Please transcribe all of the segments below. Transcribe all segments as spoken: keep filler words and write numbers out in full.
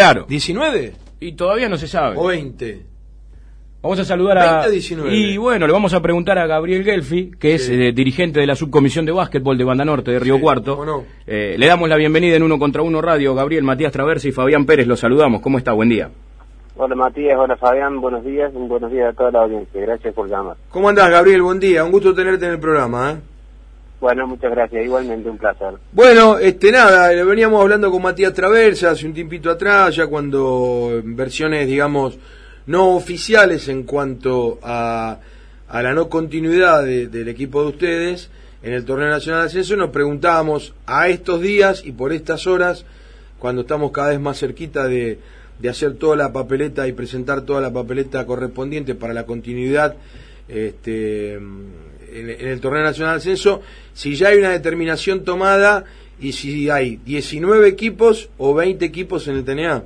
Claro. ¿diecinueve? Y todavía no se sabe. ¿O veinte? Vamos a saludar a... veinte, diecinueve. Y bueno, le vamos a preguntar a Gabriel Gelfi, que es sí. eh, dirigente de la subcomisión de básquetbol de Banda Norte de Río sí, Cuarto. ¿cómo no? Eh, le damos la bienvenida en Uno contra Uno Radio. Gabriel, Matías Traversa y Fabián Pérez, los saludamos. ¿Cómo está? Buen día. Hola Matías, hola Fabián, buenos días, un buenos días a toda la audiencia, gracias por llamar. ¿Cómo andás, Gabriel? Buen día, un gusto tenerte en el programa, ¿eh? Bueno, muchas gracias, igualmente un placer. Bueno, este nada, veníamos hablando con Matías Traversa hace un tiempito atrás, ya cuando versiones, digamos, no oficiales en cuanto a, a la no continuidad de, del equipo de ustedes en el Torneo Nacional de Ascenso, nos preguntábamos a estos días y por estas horas, cuando estamos cada vez más cerquita de... de hacer toda la papeleta y presentar toda la papeleta correspondiente para la continuidad este, en, en el Torneo Nacional de Ascenso, si ya hay una determinación tomada y si hay diecinueve equipos o veinte equipos en el T N A.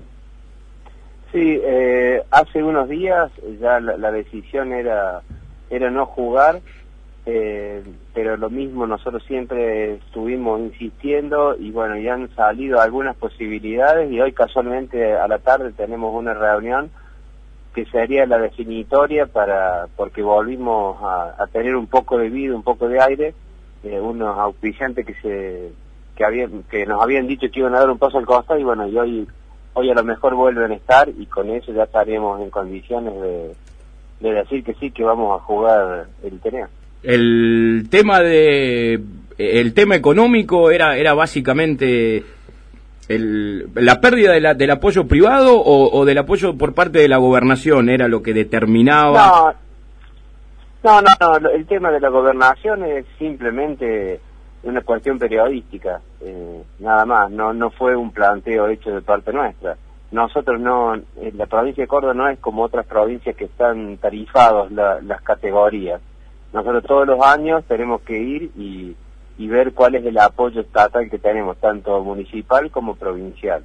Sí, eh, hace unos días ya la, la decisión era, era no jugar, eh, pero lo mismo nosotros siempre estuvimos insistiendo y bueno, ya han salido algunas posibilidades y hoy casualmente a la tarde tenemos una reunión que sería la definitoria para porque volvimos a, a tener un poco de vida, un poco de aire, eh, unos auspiciantes que se que habían que nos habían dicho que iban a dar un paso al costado y bueno, y hoy hoy a lo mejor vuelven a estar y con eso ya estaremos en condiciones de, de decir que sí, que vamos a jugar el T N A. El tema de el tema económico era era básicamente el, la pérdida de la, del apoyo privado o, o del apoyo por parte de la gobernación era lo que determinaba. No, no, no, no, el tema de la gobernación es simplemente una cuestión periodística, eh, nada más, no no fue un planteo hecho de parte nuestra. Nosotros no, la provincia de Córdoba no es como otras provincias que están tarifados la, las categorías. Nosotros todos los años tenemos que ir y, y ver cuál es el apoyo estatal que tenemos, tanto municipal como provincial.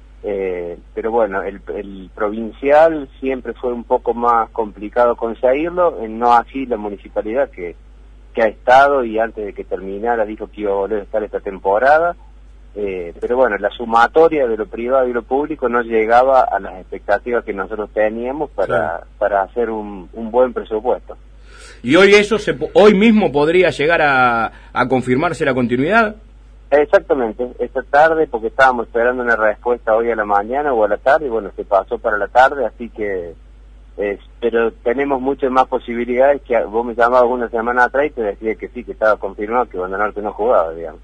Eh, pero bueno, el, el provincial siempre fue un poco más complicado conseguirlo, no así la municipalidad que, que ha estado y antes de que terminara dijo que iba a volver a estar esta temporada. Eh, pero bueno, la sumatoria de lo privado y lo público no llegaba a las expectativas que nosotros teníamos para, sí. para hacer un, un buen presupuesto. ¿Y hoy eso se, hoy mismo podría llegar a, a confirmarse la continuidad? Exactamente, esta tarde, porque estábamos esperando una respuesta hoy a la mañana o a la tarde, y bueno, se pasó para la tarde, así que, eh, pero tenemos muchas más posibilidades que vos me llamabas una semana atrás y te decía que sí, que estaba confirmado que Banda Norte no jugaba, digamos.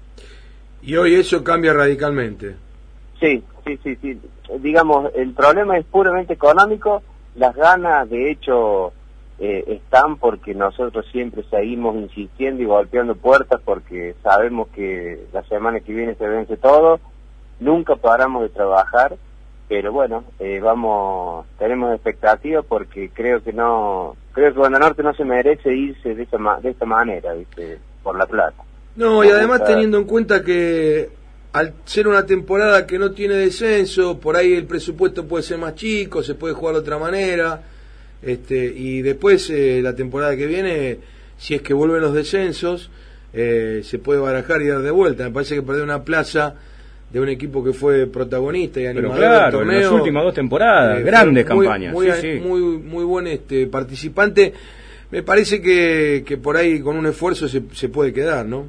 Y hoy eso cambia radicalmente. Sí, sí, sí, sí, digamos, el problema es puramente económico, las ganas, de hecho... Eh, están porque nosotros siempre seguimos insistiendo y golpeando puertas porque sabemos que la semana que viene se vence todo, nunca paramos de trabajar, pero bueno, eh, vamos, tenemos expectativas porque creo que no, creo que Banda Norte no se merece irse de esa de esta manera, ¿viste? Por la plata. No, y además teniendo en cuenta que al ser una temporada que no tiene descenso, por ahí el presupuesto puede ser más chico, se puede jugar de otra manera. Este, y después eh, la temporada que viene, si es que vuelven los descensos, eh, se puede barajar y dar de vuelta. Me parece que perder una plaza de un equipo que fue protagonista y animador Pero claro, del torneo, en las últimas dos temporadas, eh, grandes muy, campañas. Muy, sí, sí. muy, muy buen este participante. Me parece que, que por ahí con un esfuerzo se, se puede quedar, ¿no?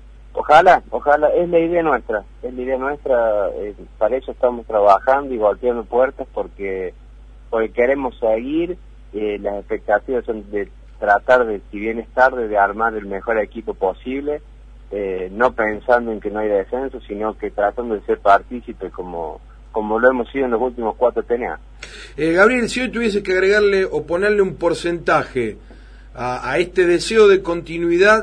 Ojalá, ojalá, es la idea nuestra, es la idea nuestra, eh, para eso estamos trabajando y golpeando puertas porque, porque queremos seguir. Eh, las expectativas son de tratar de, si bien es tarde, de armar el mejor equipo posible, eh, no pensando en que no hay descenso, sino que tratando de ser partícipe como, como lo hemos sido en los últimos cuatro T N A. Eh, Gabriel, si hoy tuviese que agregarle o ponerle un porcentaje a, a este deseo de continuidad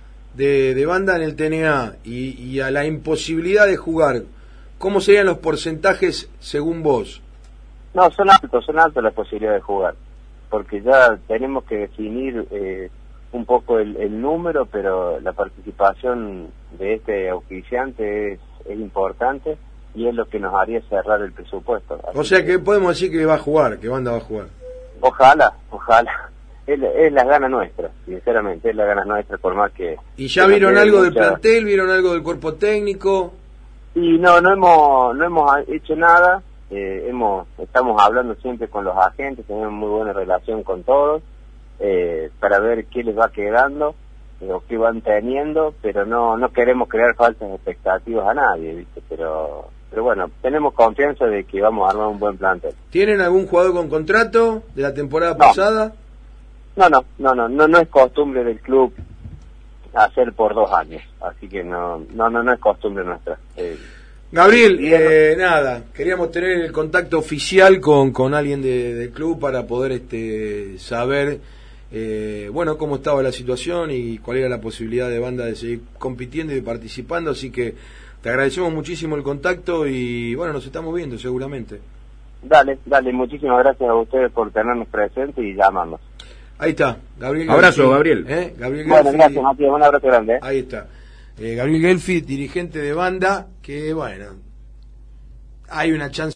de, de Banda en el T N A y, y a la imposibilidad de jugar, ¿cómo serían los porcentajes según vos? No, son altos, son altas las posibilidades de jugar, porque ya tenemos que definir eh, un poco el, el número, pero la participación de este auspiciante es, es importante y es lo que nos haría cerrar el presupuesto. Así o sea que, que podemos decir que va a jugar, que Banda va a jugar. Ojalá, ojalá. Es, es la gana nuestra, sinceramente, es la gana nuestra, por más que... ¿Y ya que vieron algo mucha... del plantel, vieron algo del cuerpo técnico? Y no, no hemos, no hemos hecho nada. eh, hemos estamos hablando siempre con los agentes, tenemos muy buena relación con todos, eh, para ver qué les va quedando, eh, o qué van teniendo, pero no no queremos crear falsas expectativas a nadie, ¿viste? Pero, pero bueno, tenemos confianza de que vamos a armar un buen plantel. ¿Tienen algún jugador con contrato de la temporada No. pasada? No, no, no, no, no, no es costumbre del club hacer por dos años, así que no, no, no, no es costumbre nuestra. Eh, Gabriel, eh, nada, queríamos tener el contacto oficial con, con alguien de, del club para poder este, saber, eh, bueno, cómo estaba la situación y cuál era la posibilidad de Banda de seguir compitiendo y participando, así que te agradecemos muchísimo el contacto y bueno, nos estamos viendo seguramente. Dale, dale, muchísimas gracias a ustedes por tenernos presentes y llamarnos. Ahí está, Gabriel. Abrazo, Gelfi, Gabriel. ¿eh? Gabriel Bueno, Gelfi. gracias, Matías, un abrazo grande. ¿eh? Ahí está. Eh, Gabriel Gelfi, dirigente de Banda, que bueno, hay una chance.